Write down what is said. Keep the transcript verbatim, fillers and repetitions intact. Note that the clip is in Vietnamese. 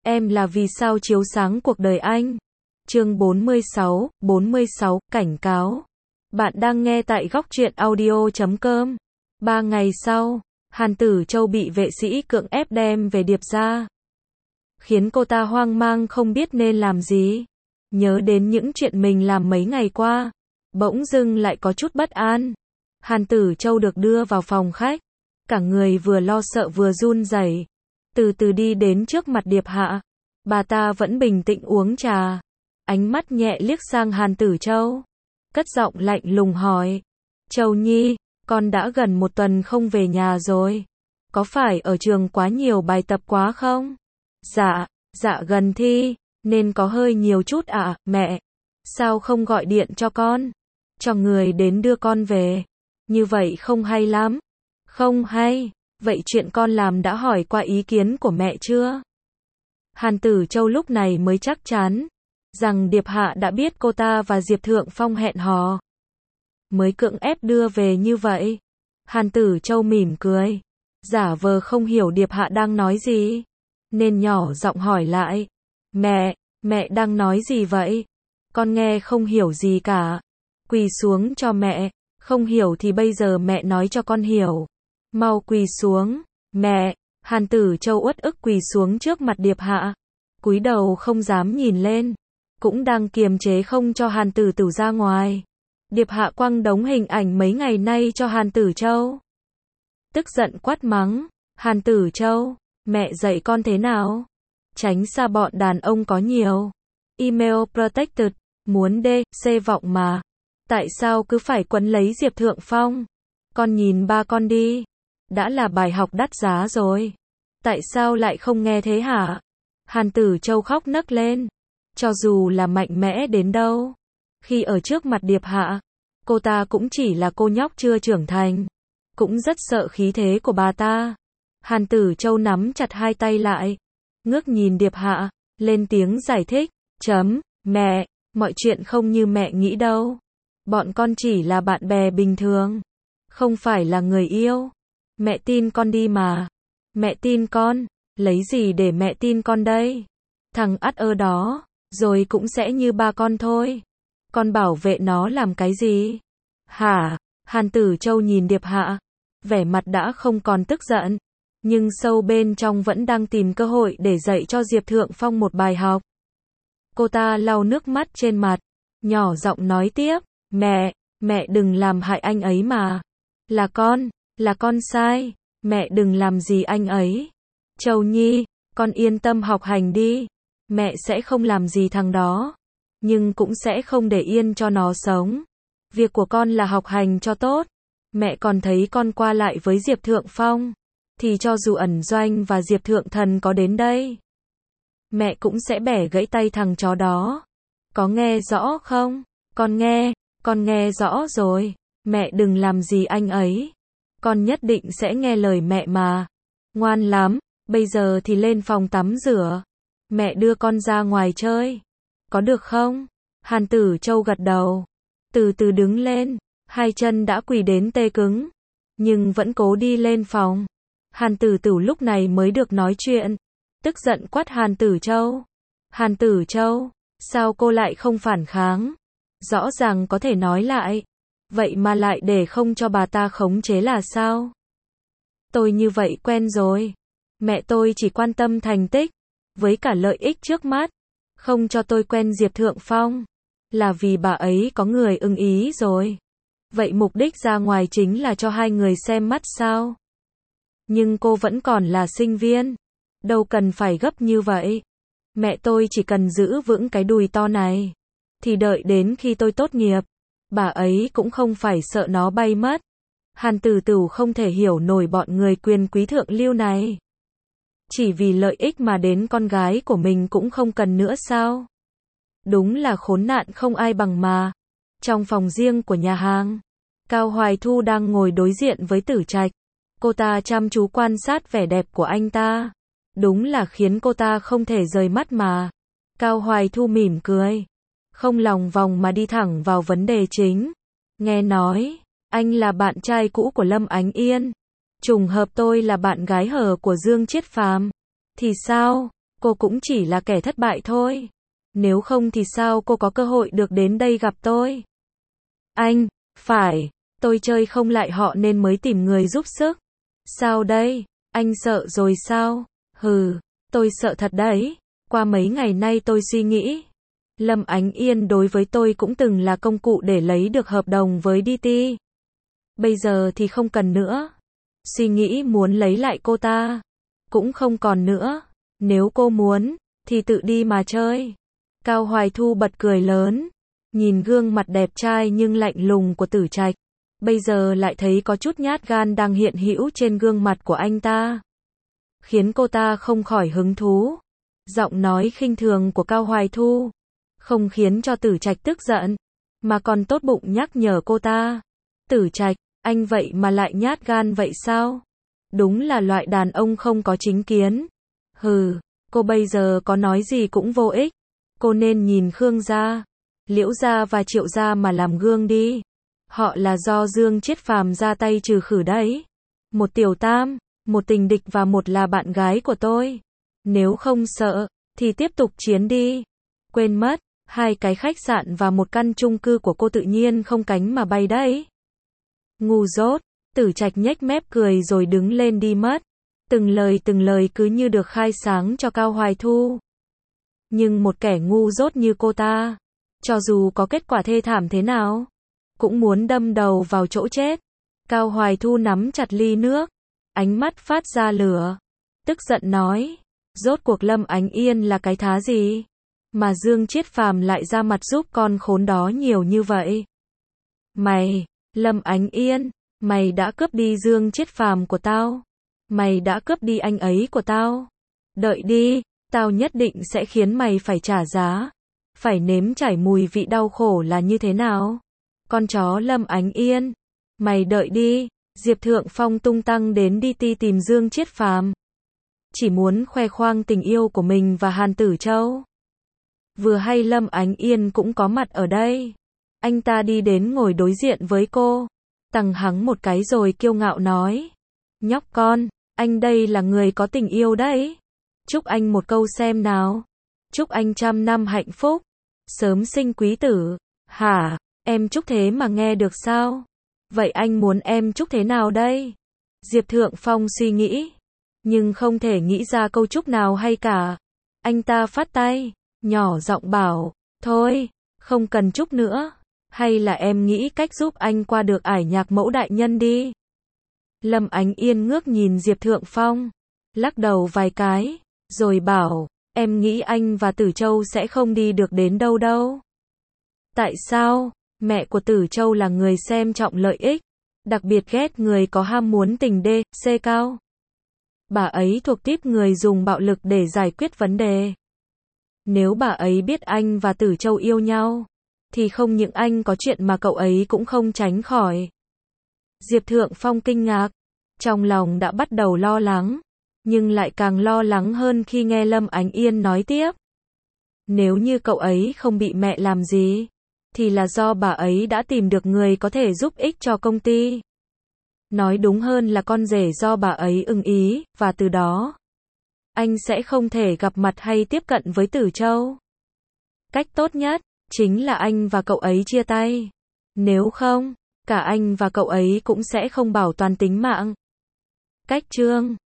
Em là vì sao chiếu sáng cuộc đời anh. Chương bốn mươi sáu, bốn mươi sáu, cảnh cáo. Bạn đang nghe tại góc truyện audio chấm com. Ba ngày sau, Hàn Tử Châu bị vệ sĩ cưỡng ép đem về Điệp gia. Khiến cô ta hoang mang không biết nên làm gì. Nhớ đến những chuyện mình làm mấy ngày qua, bỗng dưng lại có chút bất an. Hàn Tử Châu được đưa vào phòng khách. Cả người vừa lo sợ vừa run rẩy. Từ từ đi đến trước mặt Điệp Hạ. Bà ta vẫn bình tĩnh uống trà. Ánh mắt nhẹ liếc sang Hàn Tử Châu. Cất giọng lạnh lùng hỏi. Châu Nhi, con đã gần một tuần không về nhà rồi. Có phải ở trường quá nhiều bài tập quá không? Dạ, dạ gần thi, nên có hơi nhiều chút ạ, à, mẹ. Sao không gọi điện cho con? Cho người đến đưa con về. Như vậy không hay lắm. Không hay. Vậy chuyện con làm đã hỏi qua ý kiến của mẹ chưa? Hàn Tử Châu lúc này mới chắc chắn rằng Điệp Hạ đã biết cô ta và Diệp Thượng Phong hẹn hò, mới cưỡng ép đưa về như vậy. Hàn Tử Châu mỉm cười, giả vờ không hiểu Điệp Hạ đang nói gì, nên nhỏ giọng hỏi lại. Mẹ, mẹ đang nói gì vậy? Con nghe không hiểu gì cả. Quỳ xuống cho mẹ, không hiểu thì bây giờ mẹ nói cho con hiểu. Mau quỳ xuống, mẹ. Hàn Tử Châu uất ức quỳ xuống trước mặt Điệp Hạ, cúi đầu không dám nhìn lên, cũng đang kiềm chế không cho Hàn Tử Tử ra ngoài. Điệp Hạ quăng đống hình ảnh mấy ngày nay cho Hàn Tử Châu, tức giận quát mắng. Hàn Tử Châu, mẹ dạy con thế nào? Tránh xa bọn đàn ông có nhiều email protected, muốn đê, xê vọng mà. Tại sao cứ phải quấn lấy Diệp Thượng Phong? Con nhìn ba con đi. Đã là bài học đắt giá rồi. Tại sao lại không nghe thế hả? Hàn Tử Châu khóc nấc lên. Cho dù là mạnh mẽ đến đâu, khi ở trước mặt Điệp Hạ, cô ta cũng chỉ là cô nhóc chưa trưởng thành, cũng rất sợ khí thế của bà ta. Hàn Tử Châu nắm chặt hai tay lại, ngước nhìn Điệp Hạ, lên tiếng giải thích. Chấm, mẹ, mọi chuyện không như mẹ nghĩ đâu. Bọn con chỉ là bạn bè bình thường, không phải là người yêu. Mẹ tin con đi mà. Mẹ tin con, lấy gì để mẹ tin con đây? Thằng ắt ơ đó, rồi cũng sẽ như ba con thôi. Con bảo vệ nó làm cái gì? Hả? Hàn Tử Châu nhìn Điệp Hạ, vẻ mặt đã không còn tức giận, nhưng sâu bên trong vẫn đang tìm cơ hội để dạy cho Diệp Thượng Phong một bài học. Cô ta lau nước mắt trên mặt, nhỏ giọng nói tiếp. Mẹ, mẹ đừng làm hại anh ấy mà. Là con, là con sai. Mẹ đừng làm gì anh ấy. Châu Nhi, con yên tâm học hành đi. Mẹ sẽ không làm gì thằng đó, nhưng cũng sẽ không để yên cho nó sống. Việc của con là học hành cho tốt. Mẹ còn thấy con qua lại với Diệp Thượng Phong, thì cho dù ẩn doanh và Diệp Thượng Thần có đến đây, mẹ cũng sẽ bẻ gãy tay thằng chó đó. Có nghe rõ không? Con nghe, con nghe rõ rồi. Mẹ đừng làm gì anh ấy. Con nhất định sẽ nghe lời mẹ mà. Ngoan lắm, bây giờ thì lên phòng tắm rửa. Mẹ đưa con ra ngoài chơi. Có được không? Hàn Tử Châu gật đầu. Từ từ đứng lên, hai chân đã quỳ đến tê cứng, nhưng vẫn cố đi lên phòng. Hàn Tử Tử lúc này mới được nói chuyện, tức giận quát Hàn Tử Châu. Hàn Tử Châu, sao cô lại không phản kháng? Rõ ràng có thể nói lại, vậy mà lại để không cho bà ta khống chế là sao? Tôi như vậy quen rồi. Mẹ tôi chỉ quan tâm thành tích, với cả lợi ích trước mắt. Không cho tôi quen Diệp Thượng Phong, là vì bà ấy có người ưng ý rồi. Vậy mục đích ra ngoài chính là cho hai người xem mắt sao? Nhưng cô vẫn còn là sinh viên, đâu cần phải gấp như vậy. Mẹ tôi chỉ cần giữ vững cái đùi to này, thì đợi đến khi tôi tốt nghiệp, bà ấy cũng không phải sợ nó bay mất. Hàn Tử Tử không thể hiểu nổi bọn người quyền quý thượng lưu này. Chỉ vì lợi ích mà đến con gái của mình cũng không cần nữa sao? Đúng là khốn nạn không ai bằng mà. Trong phòng riêng của nhà hàng, Cao Hoài Thu đang ngồi đối diện với Tử Trạch. Cô ta chăm chú quan sát vẻ đẹp của anh ta. Đúng là khiến cô ta không thể rời mắt mà. Cao Hoài Thu mỉm cười, không lòng vòng mà đi thẳng vào vấn đề chính. Nghe nói, anh là bạn trai cũ của Lâm Ánh Yên. Trùng hợp tôi là bạn gái hờ của Dương Chiết Phàm. Thì sao? cô cũng chỉ là kẻ thất bại thôi. Nếu không thì sao cô có cơ hội được đến đây gặp tôi? Anh, phải, tôi chơi không lại họ nên mới tìm người giúp sức. Sao đây? Anh sợ rồi sao? Hừ, tôi sợ thật đấy. Qua mấy ngày nay tôi suy nghĩ. Lâm Ánh Yên đối với tôi cũng từng là công cụ để lấy được hợp đồng với đê tê. Bây giờ thì không cần nữa. Suy nghĩ muốn lấy lại cô ta cũng không còn nữa. Nếu cô muốn, thì tự đi mà chơi. Cao Hoài Thu bật cười lớn. Nhìn gương mặt đẹp trai nhưng lạnh lùng của Tử Trạch. Bây giờ lại thấy có chút nhát gan đang hiện hữu trên gương mặt của anh ta. Khiến cô ta không khỏi hứng thú. Giọng nói khinh thường của Cao Hoài Thu không khiến cho Tử Trạch tức giận, mà còn tốt bụng nhắc nhở cô ta. Tử Trạch, anh vậy mà lại nhát gan vậy sao? Đúng là loại đàn ông không có chính kiến. Hừ, cô bây giờ có nói gì cũng vô ích. Cô nên nhìn Khương gia, Liễu gia và Triệu gia mà làm gương đi. Họ là do Dương Chiết Phàm ra tay trừ khử đấy. Một tiểu tam, một tình địch và một là bạn gái của tôi. Nếu không sợ, thì tiếp tục chiến đi. Quên mất, hai cái khách sạn và một căn chung cư của cô tự nhiên không cánh mà bay đấy. Ngu dốt, Tử Trạch nhếch mép cười rồi đứng lên đi mất. Từng lời từng lời cứ như được khai sáng cho Cao Hoài Thu. Nhưng một kẻ ngu dốt như cô ta, cho dù có kết quả thê thảm thế nào, cũng muốn đâm đầu vào chỗ chết. Cao Hoài Thu nắm chặt ly nước, ánh mắt phát ra lửa, tức giận nói, rốt cuộc Lâm Ánh Yên là cái thá gì, mà Dương Chiết Phàm lại ra mặt giúp con khốn đó nhiều như vậy. Mày, Lâm Ánh Yên, mày đã cướp đi Dương Chiết Phàm của tao, mày đã cướp đi anh ấy của tao. Đợi đi, tao nhất định sẽ khiến mày phải trả giá, phải nếm trải mùi vị đau khổ là như thế nào. Con chó Lâm Ánh Yên, mày đợi đi. Diệp Thượng Phong tung tăng đến đê tê tìm Dương Chiết Phàm, chỉ muốn khoe khoang tình yêu của mình và Hàn Tử Châu. Vừa hay Lâm Ánh Yên cũng có mặt ở đây, anh ta đi đến ngồi đối diện với cô, tằng hắng một cái rồi kiêu ngạo nói, nhóc con, anh đây là người có tình yêu đấy. Chúc anh một câu xem nào. Chúc anh trăm năm hạnh phúc, sớm sinh quý tử. Hả, em chúc thế mà nghe được sao? Vậy anh muốn em chúc thế nào đây? Diệp Thượng Phong suy nghĩ, nhưng không thể nghĩ ra câu chúc nào hay cả. Anh ta phắt tay, nhỏ giọng bảo, thôi, không cần chúc nữa. Hay là em nghĩ cách giúp anh qua được ải Nhạc Mẫu đại nhân đi. Lâm Ánh Yên ngước nhìn Diệp Thượng Phong, lắc đầu vài cái, rồi bảo, em nghĩ anh và Tử Châu sẽ không đi được đến đâu đâu. Tại sao? Mẹ của Tử Châu là người xem trọng lợi ích, đặc biệt ghét người có ham muốn tình đê, xê cao. Bà ấy thuộc típ người dùng bạo lực để giải quyết vấn đề. Nếu bà ấy biết anh và Tử Châu yêu nhau, thì không những anh có chuyện mà cậu ấy cũng không tránh khỏi. Diệp Thượng Phong kinh ngạc, trong lòng đã bắt đầu lo lắng, nhưng lại càng lo lắng hơn khi nghe Lâm Ánh Yên nói tiếp. Nếu như cậu ấy không bị mẹ làm gì, thì là do bà ấy đã tìm được người có thể giúp ích cho công ty. Nói đúng hơn là con rể do bà ấy ưng ý, và từ đó, anh sẽ không thể gặp mặt hay tiếp cận với Tử Châu. Cách tốt nhất, chính là anh và cậu ấy chia tay. Nếu không, cả anh và cậu ấy cũng sẽ không bảo toàn tính mạng. Cách chương